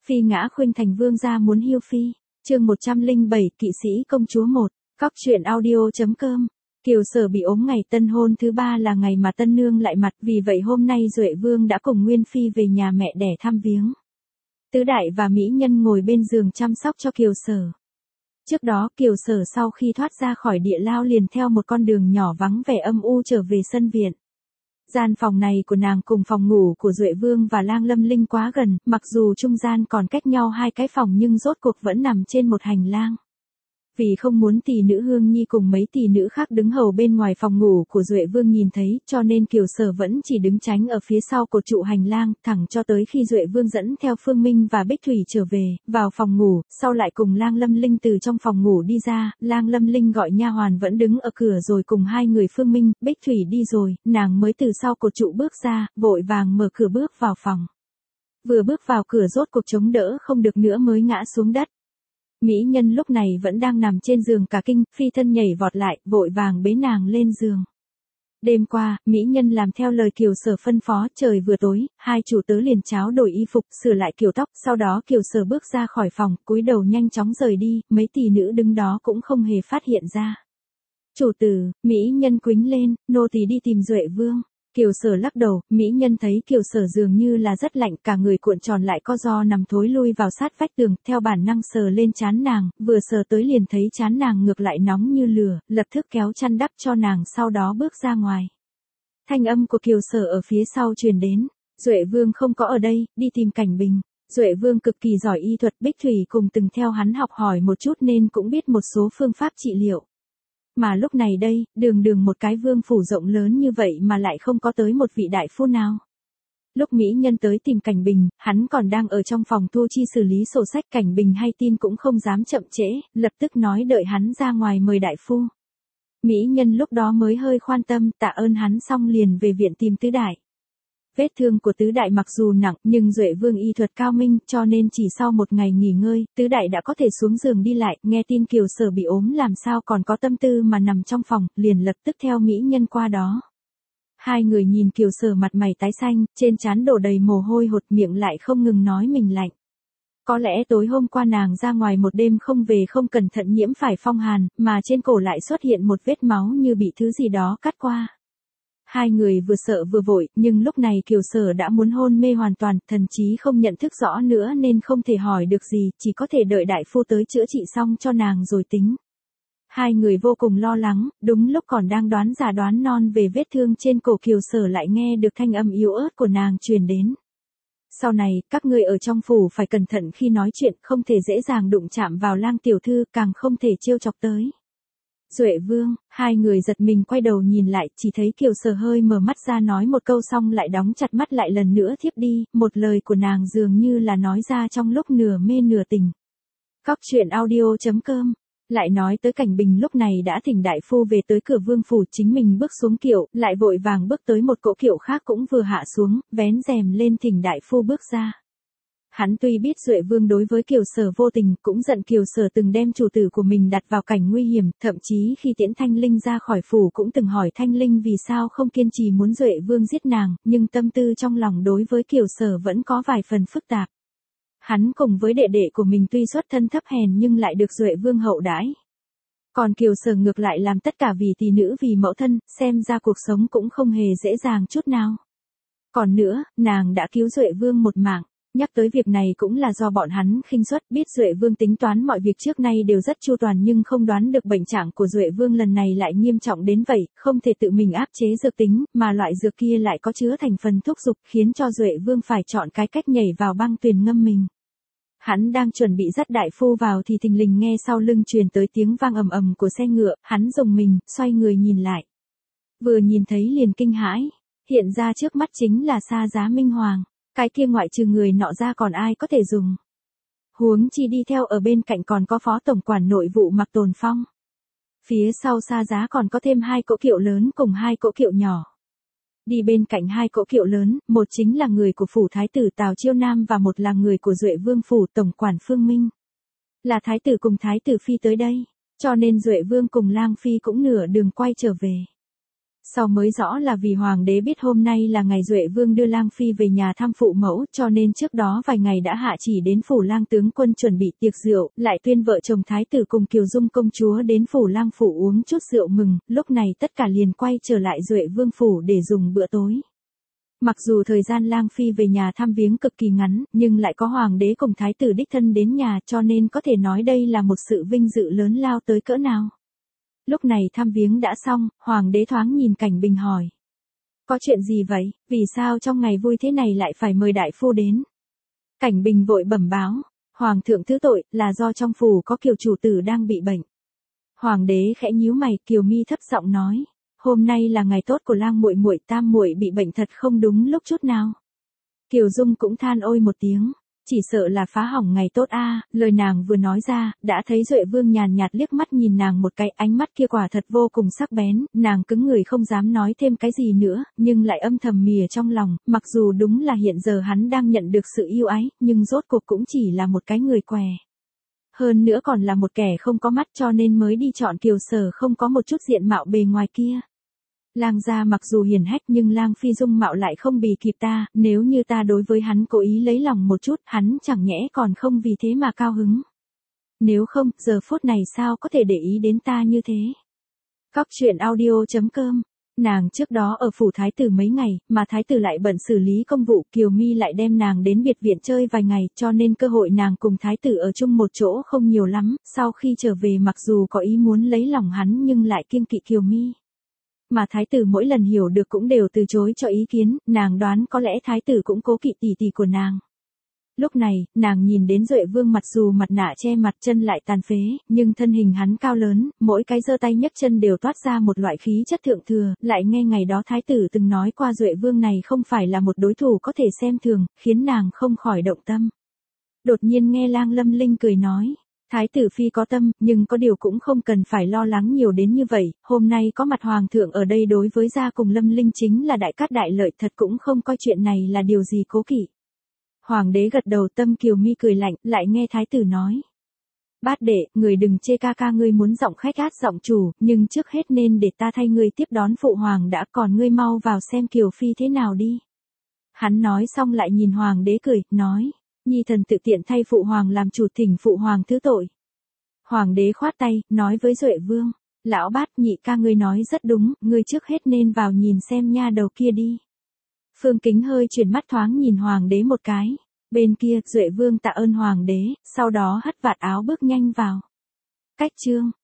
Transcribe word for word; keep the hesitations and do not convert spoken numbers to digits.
Phi ngã khuynh thành vương gia muốn hiêu phi. Chương một trăm lẻ bảy Kỵ sĩ công chúa một. Cóc truyện audio.com. Kiều Sở bị ốm ngày tân hôn thứ ba là ngày mà tân nương lại mặt, vì vậy hôm nay Duệ Vương đã cùng Nguyên Phi về nhà mẹ đẻ thăm viếng. Tứ đại và mỹ nhân ngồi bên giường chăm sóc cho Kiều Sở. Trước đó Kiều Sở sau khi thoát ra khỏi địa lao liền theo một con đường nhỏ vắng vẻ âm u trở về sân viện. Gian phòng này của nàng cùng phòng ngủ của Duệ Vương và Lang Lâm Linh quá gần, mặc dù trung gian còn cách nhau hai cái phòng nhưng rốt cuộc vẫn nằm trên một hành lang. Vì không muốn tỷ nữ Hương Nhi cùng mấy tỷ nữ khác đứng hầu bên ngoài phòng ngủ của Duệ Vương nhìn thấy, cho nên Kiều Sở vẫn chỉ đứng tránh ở phía sau cột trụ hành lang, thẳng cho tới khi Duệ Vương dẫn theo Phương Minh và Bích Thủy trở về, vào phòng ngủ, sau lại cùng Lang Lâm Linh từ trong phòng ngủ đi ra, Lang Lâm Linh gọi nha hoàn vẫn đứng ở cửa rồi cùng hai người Phương Minh, Bích Thủy đi rồi, nàng mới từ sau cột trụ bước ra, vội vàng mở cửa bước vào phòng. Vừa bước vào cửa rốt cuộc chống đỡ không được nữa mới ngã xuống đất. Mỹ nhân lúc này vẫn đang nằm trên giường cả kinh, phi thân nhảy vọt lại, vội vàng bế nàng lên giường. Đêm qua, Mỹ nhân làm theo lời Kiều Sở phân phó, trời vừa tối, hai chủ tớ liền tráo đổi y phục, sửa lại kiểu tóc, sau đó Kiều Sở bước ra khỏi phòng, cúi đầu nhanh chóng rời đi, mấy tỷ nữ đứng đó cũng không hề phát hiện ra. Chủ tử, Mỹ nhân quýnh lên, nô tỳ đi tìm Duệ Vương. Kiều Sở lắc đầu, mỹ nhân thấy Kiều Sở dường như là rất lạnh, cả người cuộn tròn lại co ro nằm thối lui vào sát vách tường, theo bản năng sờ lên trán nàng, vừa sờ tới liền thấy trán nàng ngược lại nóng như lửa, lập tức kéo chăn đắp cho nàng sau đó bước ra ngoài. Thanh âm của Kiều Sở ở phía sau truyền đến, Duệ Vương không có ở đây, đi tìm Cảnh Bình. Duệ Vương cực kỳ giỏi y thuật, Bích Thủy cùng từng theo hắn học hỏi một chút nên cũng biết một số phương pháp trị liệu. Mà lúc này đây, đường đường một cái vương phủ rộng lớn như vậy mà lại không có tới một vị đại phu nào. Lúc mỹ nhân tới tìm Cảnh Bình, hắn còn đang ở trong phòng thu chi xử lý sổ sách. Cảnh Bình hay tin cũng không dám chậm trễ, lập tức nói đợi hắn ra ngoài mời đại phu. Mỹ nhân lúc đó mới hơi khoan tâm, tạ ơn hắn xong liền về viện tìm tứ đại. Vết thương của tứ đại mặc dù nặng nhưng Duệ Vương y thuật cao minh, cho nên chỉ sau một ngày nghỉ ngơi, tứ đại đã có thể xuống giường đi lại, nghe tin Kiều Sở bị ốm làm sao còn có tâm tư mà nằm trong phòng, liền lập tức theo mỹ nhân qua đó. Hai người nhìn Kiều Sở mặt mày tái xanh, trên trán đổ đầy mồ hôi hột, miệng lại không ngừng nói mình lạnh. Có lẽ tối hôm qua nàng ra ngoài một đêm không về không cẩn thận nhiễm phải phong hàn, mà trên cổ lại xuất hiện một vết máu như bị thứ gì đó cắt qua. Hai người vừa sợ vừa vội, nhưng lúc này Kiều Sở đã muốn hôn mê hoàn toàn, thần chí không nhận thức rõ nữa nên không thể hỏi được gì, chỉ có thể đợi đại phu tới chữa trị xong cho nàng rồi tính. Hai người vô cùng lo lắng, đúng lúc còn đang đoán giả đoán non về vết thương trên cổ Kiều Sở lại nghe được thanh âm yếu ớt của nàng truyền đến. Sau này, các ngươi ở trong phủ phải cẩn thận khi nói chuyện, không thể dễ dàng đụng chạm vào Lang tiểu thư, càng không thể trêu chọc tới. Duệ Vương, hai người giật mình quay đầu nhìn lại, chỉ thấy Kiều Sở hơi mở mắt ra nói một câu xong lại đóng chặt mắt lại lần nữa thiếp đi, một lời của nàng dường như là nói ra trong lúc nửa mê nửa tỉnh. Cóc truyện audio.com. Lại nói tới Cảnh Bình lúc này đã thỉnh đại phu về tới cửa vương phủ, chính mình bước xuống kiệu, lại vội vàng bước tới một cỗ kiệu khác cũng vừa hạ xuống, vén rèm lên thỉnh đại phu bước ra. Hắn tuy biết Duệ Vương đối với Kiều Sở vô tình, cũng giận Kiều Sở từng đem chủ tử của mình đặt vào cảnh nguy hiểm, thậm chí khi tiễn Thanh Linh ra khỏi phủ cũng từng hỏi Thanh Linh vì sao không kiên trì muốn Duệ Vương giết nàng, nhưng tâm tư trong lòng đối với Kiều Sở vẫn có vài phần phức tạp. Hắn cùng với đệ đệ của mình tuy xuất thân thấp hèn nhưng lại được Duệ Vương hậu đãi. Còn Kiều Sở ngược lại làm tất cả vì tỷ nữ vì mẫu thân, xem ra cuộc sống cũng không hề dễ dàng chút nào. Còn nữa, nàng đã cứu Duệ Vương một mạng. Nhắc tới việc này cũng là do bọn hắn khinh suất, biết Duệ Vương tính toán mọi việc trước nay đều rất chu toàn nhưng không đoán được bệnh trạng của Duệ Vương lần này lại nghiêm trọng đến vậy, không thể tự mình áp chế dược tính, mà loại dược kia lại có chứa thành phần thúc dục, khiến cho Duệ Vương phải chọn cái cách nhảy vào băng tuyền ngâm mình. Hắn đang chuẩn bị dắt đại phu vào thì thình lình nghe sau lưng truyền tới tiếng vang ầm ầm của xe ngựa, hắn rùng mình, xoay người nhìn lại. Vừa nhìn thấy liền kinh hãi, hiện ra trước mắt chính là Sa Giá Minh Hoàng. Cái kia ngoại trừ người nọ ra còn ai có thể dùng. Huống chi đi theo ở bên cạnh còn có phó tổng quản nội vụ Mạc Tồn Phong. Phía sau Sa Giá còn có thêm hai cỗ kiệu lớn cùng hai cỗ kiệu nhỏ. Đi bên cạnh hai cỗ kiệu lớn, một chính là người của phủ thái tử Tào Chiêu Nam và một là người của Duệ Vương phủ tổng quản Phương Minh. Là thái tử cùng thái tử phi tới đây, cho nên Duệ Vương cùng Lang phi cũng nửa đường quay trở về. Sau mới rõ là vì hoàng đế biết hôm nay là ngày Duệ Vương đưa Lang Phi về nhà thăm phụ mẫu, cho nên trước đó vài ngày đã hạ chỉ đến phủ Lang tướng quân chuẩn bị tiệc rượu, lại tuyên vợ chồng thái tử cùng Kiều Dung công chúa đến phủ Lang phủ uống chút rượu mừng, lúc này tất cả liền quay trở lại Duệ Vương phủ để dùng bữa tối. Mặc dù thời gian Lang Phi về nhà thăm viếng cực kỳ ngắn, nhưng lại có hoàng đế cùng thái tử đích thân đến nhà, cho nên có thể nói đây là một sự vinh dự lớn lao tới cỡ nào. Lúc này thăm viếng đã xong, hoàng đế thoáng nhìn Cảnh Bình hỏi. Có chuyện gì vậy, vì sao trong ngày vui thế này lại phải mời đại phu đến? Cảnh Bình vội bẩm báo, hoàng thượng thứ tội, là do trong phủ có Kiều chủ tử đang bị bệnh. Hoàng đế khẽ nhíu mày, Kiều mi thấp giọng nói, hôm nay là ngày tốt của Lang muội muội, tam muội bị bệnh thật không đúng lúc chút nào. Kiều Dung cũng than ôi một tiếng. Chỉ sợ là phá hỏng ngày tốt a. Lời nàng vừa nói ra, đã thấy Duệ Vương nhàn nhạt liếc mắt nhìn nàng một cái, ánh mắt kia quả thật vô cùng sắc bén, nàng cứng người không dám nói thêm cái gì nữa, nhưng lại âm thầm mỉa trong lòng, mặc dù đúng là hiện giờ hắn đang nhận được sự yêu ái, nhưng rốt cuộc cũng chỉ là một cái người què. Hơn nữa còn là một kẻ không có mắt, cho nên mới đi chọn Kiều Sở không có một chút diện mạo bề ngoài kia. Lang gia mặc dù hiền hách nhưng Lang Phi dung mạo lại không bì kịp ta, nếu như ta đối với hắn cố ý lấy lòng một chút, hắn chẳng nhẽ còn không vì thế mà cao hứng. Nếu không, giờ phút này sao có thể để ý đến ta như thế. Cóc truyện audio chấm com. Nàng trước đó ở phủ thái tử mấy ngày, mà thái tử lại bận xử lý công vụ, Kiều Mi lại đem nàng đến biệt viện chơi vài ngày, cho nên cơ hội nàng cùng thái tử ở chung một chỗ không nhiều lắm, sau khi trở về mặc dù có ý muốn lấy lòng hắn nhưng lại kiêng kỵ Kiều Mi. Mà thái tử mỗi lần hiểu được cũng đều từ chối cho ý kiến, nàng đoán có lẽ thái tử cũng cố kỵ tỷ tỷ của nàng. Lúc này, nàng nhìn đến Duệ Vương mặc dù mặt nạ che mặt, chân lại tàn phế, nhưng thân hình hắn cao lớn, mỗi cái giơ tay nhấc chân đều toát ra một loại khí chất thượng thừa, lại nghe ngày đó thái tử từng nói qua Duệ Vương này không phải là một đối thủ có thể xem thường, khiến nàng không khỏi động tâm. Đột nhiên nghe Lang Lâm Linh cười nói. Thái tử phi có tâm, nhưng có điều cũng không cần phải lo lắng nhiều đến như vậy, hôm nay có mặt hoàng thượng ở đây đối với gia cùng Lâm Linh chính là đại cát đại lợi, thật cũng không coi chuyện này là điều gì cố kỵ. Hoàng đế gật đầu, tâm Kiều Mi cười lạnh, lại nghe thái tử nói. Bát đệ, người đừng chê ca ca ngươi muốn giọng khách át giọng chủ, nhưng trước hết nên để ta thay ngươi tiếp đón phụ hoàng đã, còn ngươi mau vào xem Kiều Phi thế nào đi. Hắn nói xong lại nhìn hoàng đế cười, nói. Nhi thần tự tiện thay phụ hoàng làm chủ, thỉnh phụ hoàng thứ tội. Hoàng đế khoát tay, nói với Duệ Vương, lão Bát, nhị ca ngươi nói rất đúng, ngươi trước hết nên vào nhìn xem nha đầu kia đi. Phương Kính hơi chuyển mắt thoáng nhìn hoàng đế một cái, bên kia, Duệ Vương tạ ơn hoàng đế, sau đó hất vạt áo bước nhanh vào. Cách chương